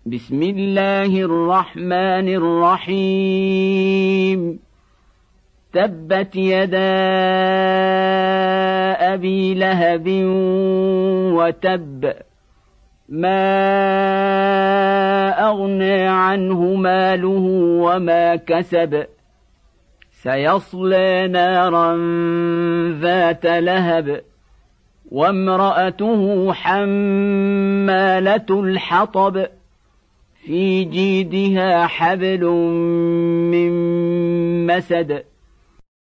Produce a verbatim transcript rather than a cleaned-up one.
بسم الله الرحمن الرحيم تبت يدا أبي لهب وتب ما أغنى عنه ماله وما كسب سيصلى نارا ذات لهب وامرأته حمالة الحطب في جيدها حبل من مسد